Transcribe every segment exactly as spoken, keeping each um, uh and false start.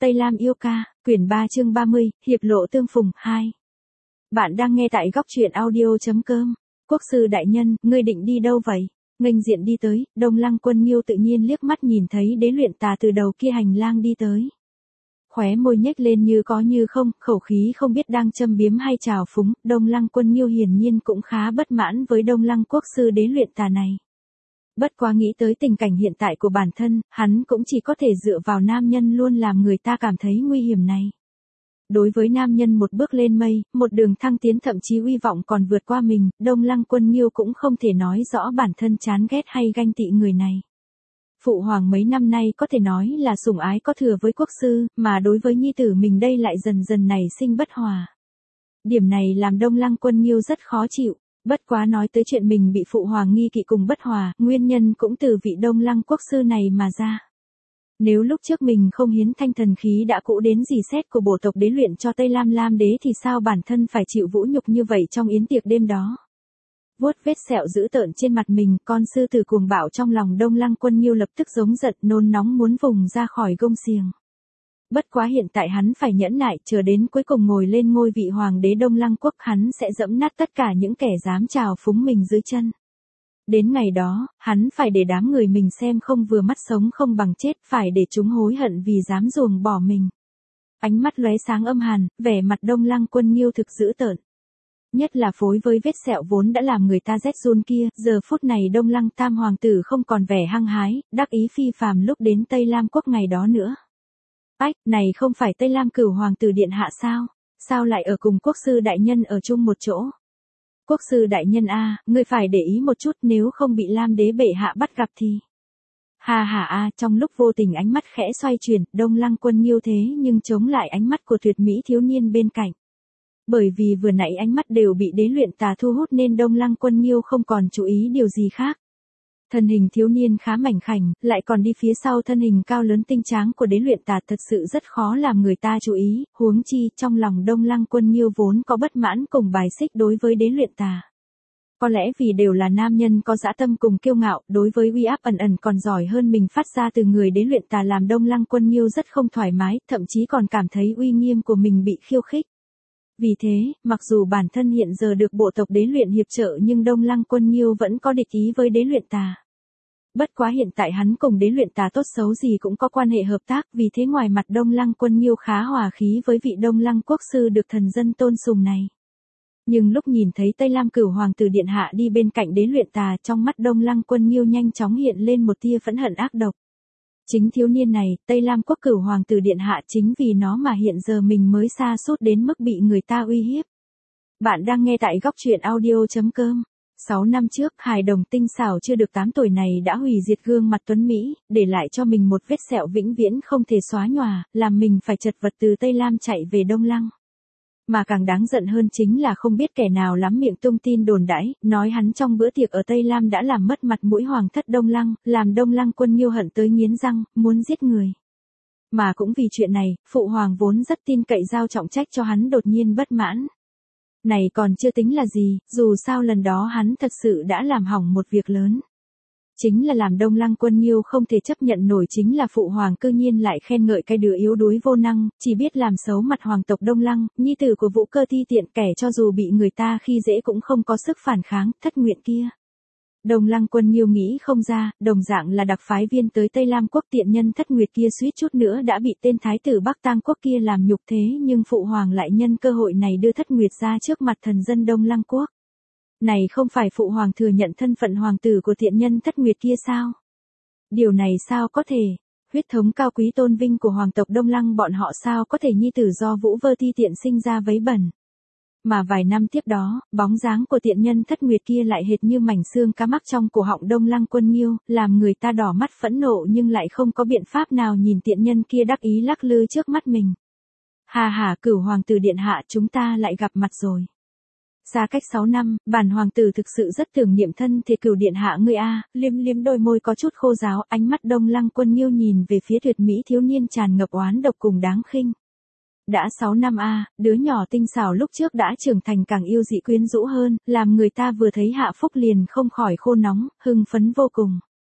Tây Lam yêu ca, quyển ba chương ba mươi, hiệp lộ tương phùng, hai. Bạn đang nghe tại góc truyện audio.com. Quốc sư đại nhân, ngươi định đi đâu vậy? Nghênh diện đi tới, Đông Lăng Quân Nghiêu tự nhiên liếc mắt nhìn thấy đế luyện tà từ đầu kia hành lang đi tới. Khóe môi nhếch lên như có như không, khẩu khí không biết đang châm biếm hay trào phúng, Đông Lăng Quân Nghiêu hiển nhiên cũng khá bất mãn với Đông Lăng quốc sư đế luyện tà này. Bất quá nghĩ tới tình cảnh hiện tại của bản thân, hắn cũng chỉ có thể dựa vào nam nhân luôn làm người ta cảm thấy nguy hiểm này. Đối với nam nhân một bước lên mây, một đường thăng tiến thậm chí uy vọng còn vượt qua mình, Đông Lăng Quân Nghiêu cũng không thể nói rõ bản thân chán ghét hay ganh tị người này. Phụ hoàng mấy năm nay có thể nói là sủng ái có thừa với quốc sư, mà đối với nhi tử mình đây lại dần dần nảy sinh bất hòa. Điểm này làm Đông Lăng Quân Nghiêu rất khó chịu. Bất quá nói tới chuyện mình bị phụ hoàng nghi kỵ cùng bất hòa, nguyên nhân cũng từ vị Đông Lăng quốc sư này mà ra. Nếu lúc trước mình không hiến thanh thần khí đã cũ đến dì xét của bổ tộc đế luyện cho Tây Lam Lam đế thì sao bản thân phải chịu vũ nhục như vậy trong yến tiệc đêm đó. Vuốt vết sẹo dữ tợn trên mặt mình, con sư tử cuồng bạo trong lòng Đông Lăng Quân Nghiêu lập tức giống giận nôn nóng muốn vùng ra khỏi gông xiềng. Bất quá hiện tại hắn phải nhẫn nại, chờ đến cuối cùng ngồi lên ngôi vị hoàng đế Đông Lăng quốc hắn sẽ dẫm nát tất cả những kẻ dám trào phúng mình dưới chân. Đến ngày đó, hắn phải để đám người mình xem không vừa mắt sống không bằng chết, phải để chúng hối hận vì dám ruồng bỏ mình. Ánh mắt lóe sáng âm hàn, vẻ mặt Đông Lăng Quân Nghiêu thực dữ tợn. Nhất là phối với vết sẹo vốn đã làm người ta rét run kia, giờ phút này Đông Lăng Tam hoàng tử không còn vẻ hăng hái, đắc ý phi phàm lúc đến Tây Lam quốc ngày đó nữa. Ách, này không phải Tây Lam Cửu hoàng tử điện hạ sao? Sao lại ở cùng quốc sư đại nhân ở chung một chỗ? Quốc sư đại nhân a, ngươi phải để ý một chút, nếu không bị Lam đế bệ hạ bắt gặp thì. Ha ha a, trong lúc vô tình ánh mắt khẽ xoay chuyển, Đông Lăng Quân Nghiêu thế nhưng chống lại ánh mắt của tuyệt mỹ thiếu niên bên cạnh. Bởi vì vừa nãy ánh mắt đều bị đế luyện tà thu hút nên Đông Lăng Quân Nghiêu không còn chú ý điều gì khác. Thân hình thiếu niên khá mảnh khảnh, lại còn đi phía sau thân hình cao lớn tinh tráng của đế luyện tà thật sự rất khó làm người ta chú ý, huống chi trong lòng Đông Lăng Quân Nghiêu vốn có bất mãn cùng bài xích đối với đế luyện tà. Có lẽ vì đều là nam nhân có dã tâm cùng kiêu ngạo, đối với uy áp ẩn ẩn còn giỏi hơn mình phát ra từ người đế luyện tà làm Đông Lăng Quân Nghiêu rất không thoải mái, thậm chí còn cảm thấy uy nghiêm của mình bị khiêu khích. Vì thế, mặc dù bản thân hiện giờ được bộ tộc đế luyện hiệp trợ nhưng Đông Lăng Quân Nghiêu vẫn có địch ý với đế luyện tà. Bất quá hiện tại hắn cùng đế luyện tà tốt xấu gì cũng có quan hệ hợp tác, vì thế ngoài mặt Đông Lăng Quân Nghiêu khá hòa khí với vị Đông Lăng quốc sư được thần dân tôn sùng này. Nhưng lúc nhìn thấy Tây Lam Cửu hoàng tử điện hạ đi bên cạnh đế luyện tà, trong mắt Đông Lăng Quân Nghiêu nhanh chóng hiện lên một tia phẫn hận ác độc. Chính thiếu niên này, Tây Lam quốc Cửu hoàng tử điện hạ, chính vì nó mà hiện giờ mình mới sa sút đến mức bị người ta uy hiếp. Bạn đang nghe tại góc truyện audio.com. Sáu năm trước, hài đồng tinh xảo chưa được tám tuổi này đã hủy diệt gương mặt tuấn Mỹ, để lại cho mình một vết sẹo vĩnh viễn không thể xóa nhòa, làm mình phải chật vật từ Tây Lam chạy về Đông Lăng. Mà càng đáng giận hơn chính là không biết kẻ nào lắm miệng tung tin đồn đãi, nói hắn trong bữa tiệc ở Tây Lam đã làm mất mặt mũi hoàng thất Đông Lăng, làm Đông Lăng Quân Nghiêu hận tới nghiến răng, muốn giết người. Mà cũng vì chuyện này, phụ hoàng vốn rất tin cậy giao trọng trách cho hắn đột nhiên bất mãn. Này còn chưa tính là gì, dù sao lần đó hắn thật sự đã làm hỏng một việc lớn. Chính là làm Đông Lăng Quân Nghiêu không thể chấp nhận nổi chính là phụ hoàng cư nhiên lại khen ngợi cái đứa yếu đuối vô năng, chỉ biết làm xấu mặt hoàng tộc Đông Lăng, nhi tử của Vũ Cơ ti tiện kẻ cho dù bị người ta khi dễ cũng không có sức phản kháng, thất nguyện kia. Đông Lăng Quân Nghiêu nghĩ không ra, đồng dạng là đặc phái viên tới Tây Lam quốc tiện nhân thất nguyệt kia suýt chút nữa đã bị tên thái tử Bắc Tang quốc kia làm nhục thế nhưng phụ hoàng lại nhân cơ hội này đưa thất nguyệt ra trước mặt thần dân Đông Lăng quốc. Này không phải phụ hoàng thừa nhận thân phận hoàng tử của tiện nhân thất nguyệt kia sao? Điều này sao có thể? Huyết thống cao quý tôn vinh của hoàng tộc Đông Lăng bọn họ sao có thể nhi tử do Vũ Vơ ti tiện sinh ra vấy bẩn? Mà vài năm tiếp đó, bóng dáng của tiện nhân thất nguyệt kia lại hệt như mảnh xương cá mắc trong cổ họng Đông Lăng Quân Nghiêu, làm người ta đỏ mắt phẫn nộ nhưng lại không có biện pháp nào nhìn tiện nhân kia đắc ý lắc lư trước mắt mình. Hà hà, Cửu hoàng tử điện hạ, chúng ta lại gặp mặt rồi. Xa cách sáu năm, bản hoàng tử thực sự rất tưởng niệm thân thể Cửu điện hạ ngươi a, liếm liếm đôi môi có chút khô ráo, ánh mắt Đông Lăng Quân Nghiêu nhìn về phía tuyệt mỹ thiếu niên tràn ngập oán độc cùng đáng khinh. Đã sáu năm a, à, đứa nhỏ tinh xảo lúc trước đã trưởng thành càng yêu dị quyến rũ hơn, làm người ta vừa thấy hạ phúc liền không khỏi khô nóng, hưng phấn vô cùng.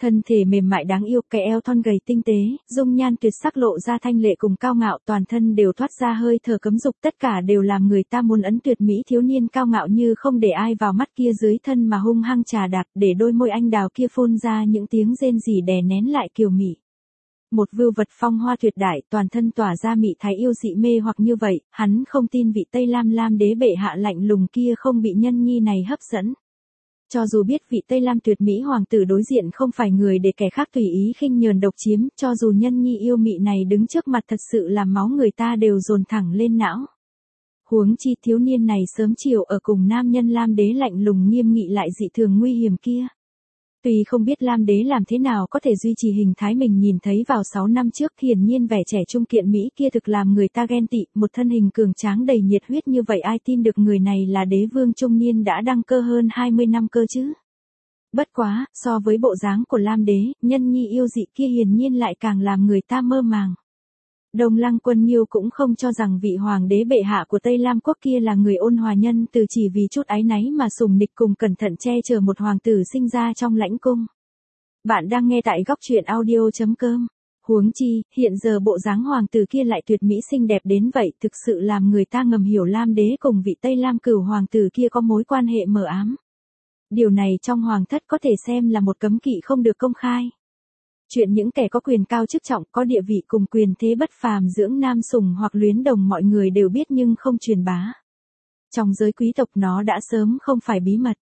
Thân thể mềm mại đáng yêu, cái eo thon gầy tinh tế, dung nhan tuyệt sắc lộ ra thanh lệ cùng cao ngạo, toàn thân đều thoát ra hơi thở cấm dục, tất cả đều làm người ta muốn ấn tuyệt mỹ thiếu niên cao ngạo như không để ai vào mắt kia dưới thân mà hung hăng trà đạp, để đôi môi anh đào kia phun ra những tiếng rên rỉ đè nén lại kiều mị. Một vưu vật phong hoa tuyệt đại, toàn thân tỏa ra mị thái yêu dị mê hoặc như vậy, hắn không tin vị Tây Lam Lam đế bệ hạ lạnh lùng kia không bị nhân nhi này hấp dẫn. Cho dù biết vị Tây Lam tuyệt mỹ hoàng tử đối diện không phải người để kẻ khác tùy ý khinh nhờn độc chiếm, cho dù nhân nhi yêu mị này đứng trước mặt thật sự làm máu người ta đều dồn thẳng lên não. Huống chi thiếu niên này sớm chiều ở cùng nam nhân Lam đế lạnh lùng nghiêm nghị lại dị thường nguy hiểm kia. Tuy không biết Lam đế làm thế nào có thể duy trì hình thái mình nhìn thấy vào sáu năm trước, hiển nhiên vẻ trẻ trung kiện Mỹ kia thực làm người ta ghen tị, một thân hình cường tráng đầy nhiệt huyết như vậy ai tin được người này là đế vương trung niên đã đăng cơ hơn hai mươi năm cơ chứ. Bất quá, so với bộ dáng của Lam đế, nhân nhi yêu dị kia hiển nhiên lại càng làm người ta mơ màng. Đông Lăng Quân Nghiêu cũng không cho rằng vị hoàng đế bệ hạ của Tây Lam quốc kia là người ôn hòa nhân từ, chỉ vì chút áy náy mà sùng nịch cùng cẩn thận che chở một hoàng tử sinh ra trong lãnh cung. Bạn đang nghe tại góc truyện audio chấm com. Huống chi, hiện giờ bộ dáng hoàng tử kia lại tuyệt mỹ xinh đẹp đến vậy, thực sự làm người ta ngầm hiểu Lam đế cùng vị Tây Lam cửu hoàng tử kia có mối quan hệ mờ ám. Điều này trong hoàng thất có thể xem là một cấm kỵ không được công khai. Chuyện những kẻ có quyền cao chức trọng, có địa vị cùng quyền thế bất phàm dưỡng nam sủng hoặc luyến đồng mọi người đều biết nhưng không truyền bá. Trong giới quý tộc nó đã sớm không phải bí mật.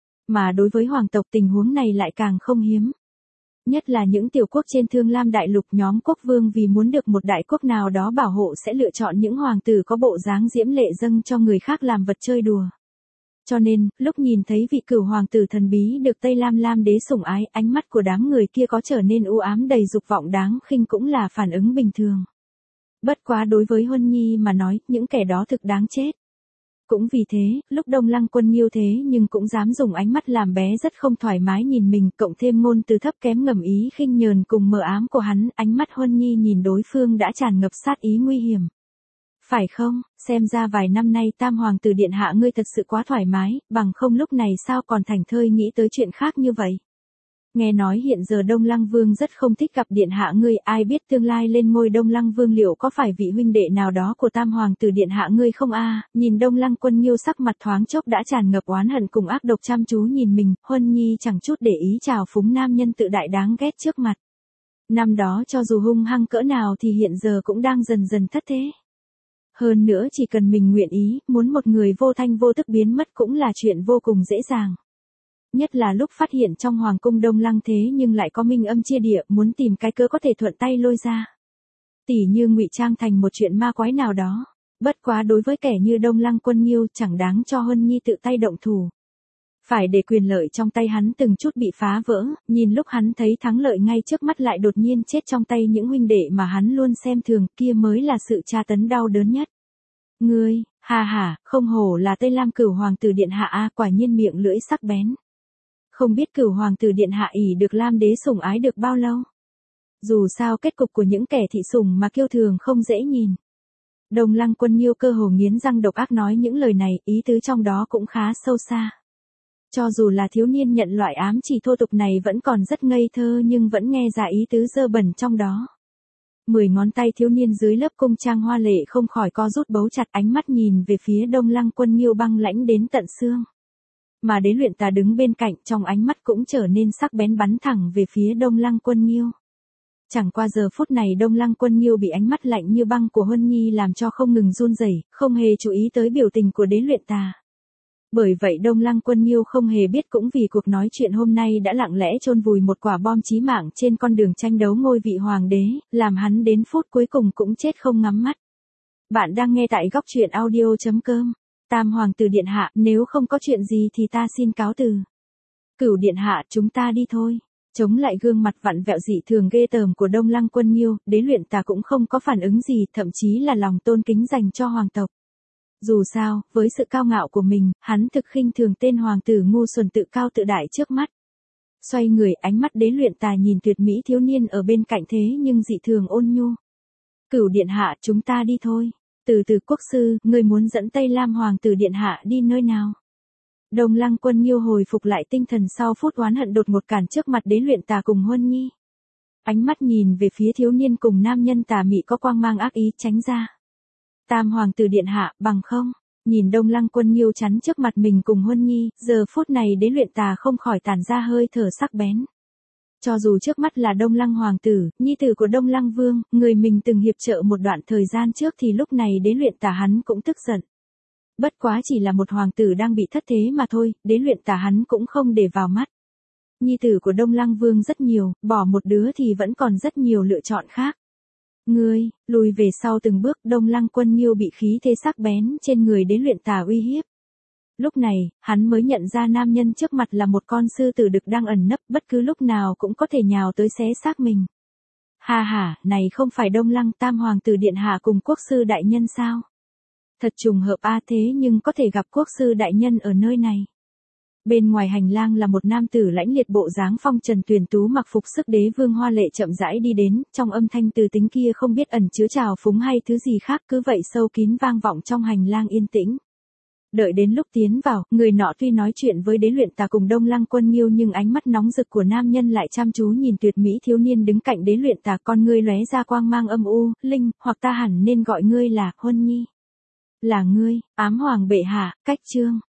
Mà đối với hoàng tộc tình huống này lại càng không hiếm. Nhất là những tiểu quốc trên Thương Lam đại lục, nhóm quốc vương vì muốn được một đại quốc nào đó bảo hộ sẽ lựa chọn những hoàng tử có bộ dáng diễm lệ dâng cho người khác làm vật chơi đùa. Cho nên, lúc nhìn thấy vị cửu hoàng tử thần bí được Tây Lam Lam đế sủng ái, ánh mắt của đám người kia có trở nên u ám đầy dục vọng đáng khinh cũng là phản ứng bình thường. Bất quá đối với Huân Nhi mà nói, những kẻ đó thực đáng chết. Cũng vì thế, lúc Đông Lăng Quân Nghiêu thế nhưng cũng dám dùng ánh mắt làm bé rất không thoải mái nhìn mình, cộng thêm ngôn từ thấp kém ngầm ý khinh nhờn cùng mờ ám của hắn, ánh mắt Huân Nhi nhìn đối phương đã tràn ngập sát ý nguy hiểm. Phải không, xem ra vài năm nay Tam Hoàng tử điện hạ ngươi thật sự quá thoải mái, bằng không lúc này sao còn thảnh thơi nghĩ tới chuyện khác như vậy. Nghe nói hiện giờ Đông Lăng Vương rất không thích gặp điện hạ ngươi, ai biết tương lai lên ngôi Đông Lăng Vương liệu có phải vị huynh đệ nào đó của Tam Hoàng tử điện hạ ngươi không a? Nhìn Đông Lăng Quân Nghiêu sắc mặt thoáng chốc đã tràn ngập oán hận cùng ác độc chăm chú nhìn mình, Huân Nhi chẳng chút để ý chào phúng nam nhân tự đại đáng ghét trước mặt. Năm đó cho dù hung hăng cỡ nào thì hiện giờ cũng đang dần dần thất thế. Hơn nữa chỉ cần mình nguyện ý, muốn một người vô thanh vô tức biến mất cũng là chuyện vô cùng dễ dàng. Nhất là lúc phát hiện trong hoàng cung Đông Lăng thế nhưng lại có minh âm chia địa, muốn tìm cái cớ có thể thuận tay lôi ra. Tỉ như ngụy trang thành một chuyện ma quái nào đó. Bất quá đối với kẻ như Đông Lăng Quân Nghiêu chẳng đáng cho Huân Nhi tự tay động thủ. Phải để quyền lợi trong tay hắn từng chút bị phá vỡ, nhìn lúc hắn thấy thắng lợi ngay trước mắt lại đột nhiên chết trong tay những huynh đệ mà hắn luôn xem thường, kia mới là sự tra tấn đau đớn nhất. Ngươi, hà hà, không hổ là Tây Lam cửu hoàng tử điện hạ a, quả nhiên miệng lưỡi sắc bén. Không biết cửu hoàng tử điện hạ ỷ được Lam đế sủng ái được bao lâu. Dù sao kết cục của những kẻ thị sủng mà kiêu thường không dễ nhìn. Đông Lăng Quân Nghiêu cơ hồ nghiến răng độc ác nói những lời này, ý tứ trong đó cũng khá sâu xa. Cho dù là thiếu niên nhận loại ám chỉ thô tục này vẫn còn rất ngây thơ nhưng vẫn nghe ra ý tứ dơ bẩn trong đó. Mười ngón tay thiếu niên dưới lớp cung trang hoa lệ không khỏi co rút bấu chặt, ánh mắt nhìn về phía Đông Lăng Quân Nghiêu băng lãnh đến tận xương. Mà Đế Luyện Tà đứng bên cạnh, trong ánh mắt cũng trở nên sắc bén bắn thẳng về phía Đông Lăng Quân Nghiêu. Chẳng qua giờ phút này Đông Lăng Quân Nghiêu bị ánh mắt lạnh như băng của Huân Nhi làm cho không ngừng run rẩy, không hề chú ý tới biểu tình của Đế Luyện Tà. Bởi vậy Đông Lăng Quân Nghiêu không hề biết cũng vì cuộc nói chuyện hôm nay đã lặng lẽ chôn vùi một quả bom chí mạng trên con đường tranh đấu ngôi vị hoàng đế, làm hắn đến phút cuối cùng cũng chết không ngắm mắt. Bạn đang nghe tại góc truyện audio chấm com. Tam Hoàng tử điện hạ, nếu không có chuyện gì thì ta xin cáo từ. Cửu điện hạ, chúng ta đi thôi. Chống lại gương mặt vặn vẹo dị thường ghê tởm của Đông Lăng Quân Nghiêu, Đế Luyện Tà cũng không có phản ứng gì, thậm chí là lòng tôn kính dành cho hoàng tộc. Dù sao, với sự cao ngạo của mình, hắn thực khinh thường tên hoàng tử ngu xuẩn tự cao tự đại trước mắt. Xoay người, ánh mắt Đế Luyện Tà nhìn tuyệt mỹ thiếu niên ở bên cạnh thế nhưng dị thường ôn nhu. Cửu điện hạ, chúng ta đi thôi. Từ từ quốc sư, ngươi muốn dẫn Tây Lam hoàng tử điện hạ đi nơi nào? Đông Lăng Quân Nghiêu hồi phục lại tinh thần sau phút oán hận đột ngột cản trước mặt Đế Luyện Tà cùng Huân Nhi. Ánh mắt nhìn về phía thiếu niên cùng nam nhân tà mị có quang mang ác ý tránh ra. Tam hoàng tử điện hạ, bằng không, nhìn Đông Lăng Quân Nghiêu chắn trước mặt mình cùng Huân Nhi, giờ phút này Đế Luyện Tà không khỏi tản ra hơi thở sắc bén. Cho dù trước mắt là Đông Lăng hoàng tử, nhi tử của Đông Lăng vương, người mình từng hiệp trợ một đoạn thời gian trước thì lúc này Đế Luyện Tà hắn cũng tức giận. Bất quá chỉ là một hoàng tử đang bị thất thế mà thôi, Đế Luyện Tà hắn cũng không để vào mắt. Nhi tử của Đông Lăng vương rất nhiều, bỏ một đứa thì vẫn còn rất nhiều lựa chọn khác. Ngươi, lùi về sau từng bước, Đông Lăng Quân Nghiêu bị khí thế sắc bén trên người Đế Luyện Tà uy hiếp. Lúc này, hắn mới nhận ra nam nhân trước mặt là một con sư tử đực đang ẩn nấp, bất cứ lúc nào cũng có thể nhào tới xé xác mình. Ha ha, này không phải Đông Lăng Tam hoàng tử điện hạ cùng quốc sư đại nhân sao? Thật trùng hợp a, thế nhưng có thể gặp quốc sư đại nhân ở nơi này. Bên ngoài hành lang là một nam tử lãnh liệt bộ dáng phong trần tuyển tú mặc phục sức đế vương hoa lệ chậm rãi đi đến, trong âm thanh từ tính kia không biết ẩn chứa trào phúng hay thứ gì khác, cứ vậy sâu kín vang vọng trong hành lang yên tĩnh. Đợi đến lúc tiến vào, người nọ tuy nói chuyện với Đế Luyện Tà cùng Đông Lăng Quân Nghiêu nhưng ánh mắt nóng rực của nam nhân lại chăm chú nhìn tuyệt mỹ thiếu niên đứng cạnh Đế Luyện Tà, con ngươi lóe ra quang mang âm u, linh, hoặc ta hẳn nên gọi ngươi là Huân Nhi. Là ngươi, ám hoàng bệ hạ, cách chương.